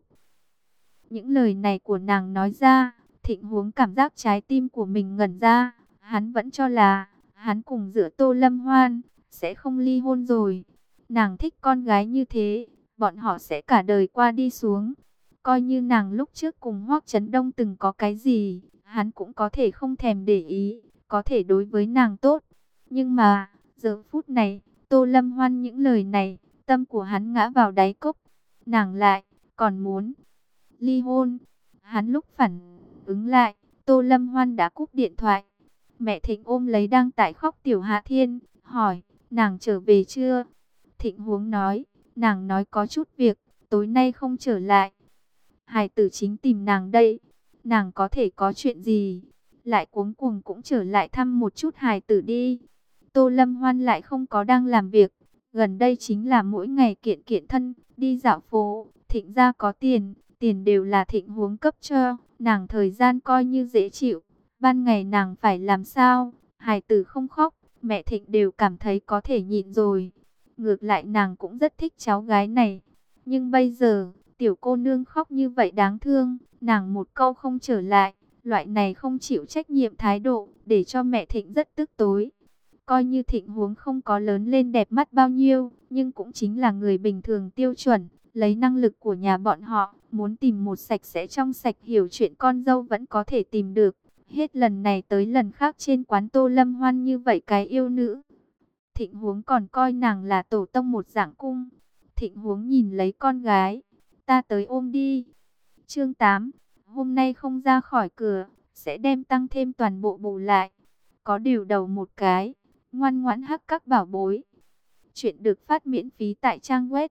S1: Những lời này của nàng nói ra, Thịnh Huống cảm giác trái tim của mình ngẩn ra. Hắn vẫn cho là, hắn cùng giữa Tô Lâm Hoan, sẽ không ly hôn rồi. Nàng thích con gái như thế, bọn họ sẽ cả đời qua đi xuống. Coi như nàng lúc trước cùng Hoắc Chấn Đông từng có cái gì, hắn cũng có thể không thèm để ý, có thể đối với nàng tốt. Nhưng mà, giờ phút này, Tô Lâm Hoan những lời này, tâm của hắn ngã vào đáy cốc. Nàng lại, còn muốn ly hôn. Hắn lúc phản ứng lại, Tô Lâm Hoan đã cúp điện thoại. Mẹ Thịnh ôm lấy đang tại khóc tiểu Hạ Thiên, hỏi, nàng trở về chưa? Thịnh Huống nói, nàng nói có chút việc, tối nay không trở lại. Hải tử chính tìm nàng đây, nàng có thể có chuyện gì? Lại cuống cuồng cũng trở lại thăm một chút Hải tử đi. Tô Lâm Hoan lại không có đang làm việc, gần đây chính là mỗi ngày kiện kiện thân, đi dạo phố. Thịnh gia có tiền, tiền đều là Thịnh Huống cấp cho, nàng thời gian coi như dễ chịu. Ban ngày nàng phải làm sao? Hải tử không khóc, mẹ Thịnh đều cảm thấy có thể nhịn rồi. Ngược lại nàng cũng rất thích cháu gái này. Nhưng bây giờ, tiểu cô nương khóc như vậy đáng thương, nàng một câu không trở lại. Loại này không chịu trách nhiệm thái độ, để cho mẹ Thịnh rất tức tối. Coi như Thịnh Huống không có lớn lên đẹp mắt bao nhiêu, nhưng cũng chính là người bình thường tiêu chuẩn. Lấy năng lực của nhà bọn họ, muốn tìm một sạch sẽ trong sạch hiểu chuyện con dâu vẫn có thể tìm được. Hết lần này tới lần khác trên quán Tô Lâm Hoan như vậy cái yêu nữ. Thịnh Huống còn coi nàng là tổ tông một dạng cung. Thịnh Huống nhìn lấy con gái, ta tới ôm đi. Chương 8, hôm nay không ra khỏi cửa, sẽ đem tăng thêm toàn bộ bù lại. Có điều đầu một cái, ngoan ngoãn hắc các bảo bối. Chuyện được phát miễn phí tại trang web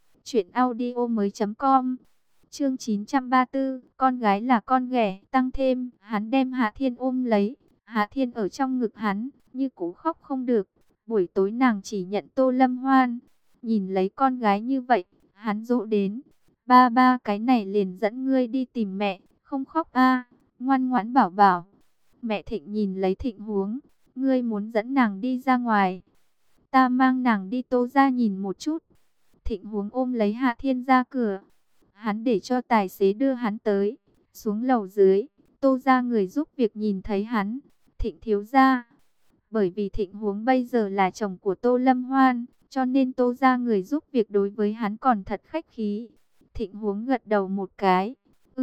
S1: truyệnaudiomoi.com. Chương 934, con gái là con ghẻ, tăng thêm, hắn đem Hạ Thiên ôm lấy, Hạ Thiên ở trong ngực hắn, như cú khóc không được. Buổi tối nàng chỉ nhận Tô Lâm Hoan, nhìn lấy con gái như vậy, hắn dỗ đến, ba ba cái này liền dẫn ngươi đi tìm mẹ, không khóc a, ngoan ngoãn bảo bảo. Mẹ Thịnh nhìn lấy Thịnh Huống, ngươi muốn dẫn nàng đi ra ngoài, ta mang nàng đi Tô gia nhìn một chút. Thịnh Huống ôm lấy Hạ Thiên ra cửa. Hắn để cho tài xế đưa hắn tới. Xuống lầu dưới, Tô gia người giúp việc nhìn thấy hắn. Thịnh thiếu gia. Bởi vì Thịnh Huống bây giờ là chồng của Tô Lâm Hoan, cho nên Tô gia người giúp việc đối với hắn còn thật khách khí. Thịnh Huống gật đầu một cái.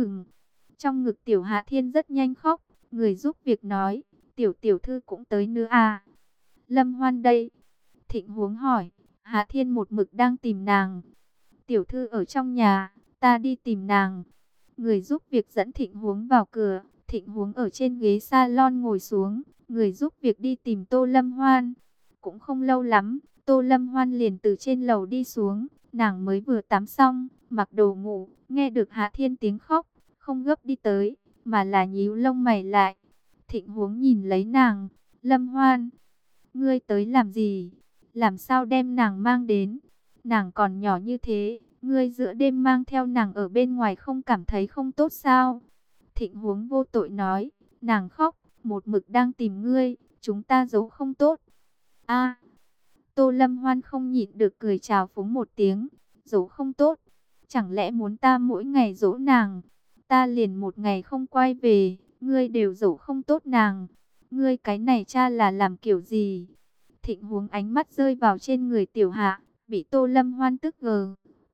S1: Trong ngực tiểu Hạ Thiên rất nhanh khóc. Người giúp việc nói, tiểu tiểu thư cũng tới nữa à. Lâm Hoan đây. Thịnh Huống hỏi. Hạ Thiên một mực đang tìm nàng. Tiểu thư ở trong nhà, ta đi tìm nàng. Người giúp việc dẫn Thịnh Huống vào cửa. Thịnh Huống ở trên ghế salon ngồi xuống. Người giúp việc đi tìm Tô Lâm Hoan. Cũng không lâu lắm, Tô Lâm Hoan liền từ trên lầu đi xuống. Nàng mới vừa tắm xong, mặc đồ ngủ, nghe được Hạ Thiên tiếng khóc, không gấp đi tới, mà là nhíu lông mày lại. Thịnh Huống nhìn lấy nàng, Lâm Hoan, ngươi tới làm gì? Làm sao đem nàng mang đến? Nàng còn nhỏ như thế, ngươi giữa đêm mang theo nàng ở bên ngoài không cảm thấy không tốt sao? Thịnh Huống vô tội nói, nàng khóc, một mực đang tìm ngươi, chúng ta giấu không tốt. A, Tô Lâm Hoan không nhịn được cười chào phúng một tiếng, giấu không tốt. Chẳng lẽ muốn ta mỗi ngày dỗ nàng? Ta liền một ngày không quay về, ngươi đều giấu không tốt nàng. Ngươi cái này cha là làm kiểu gì? Thịnh Huống ánh mắt rơi vào trên người tiểu Hạ, bị Tô Lâm Hoan tức gờ.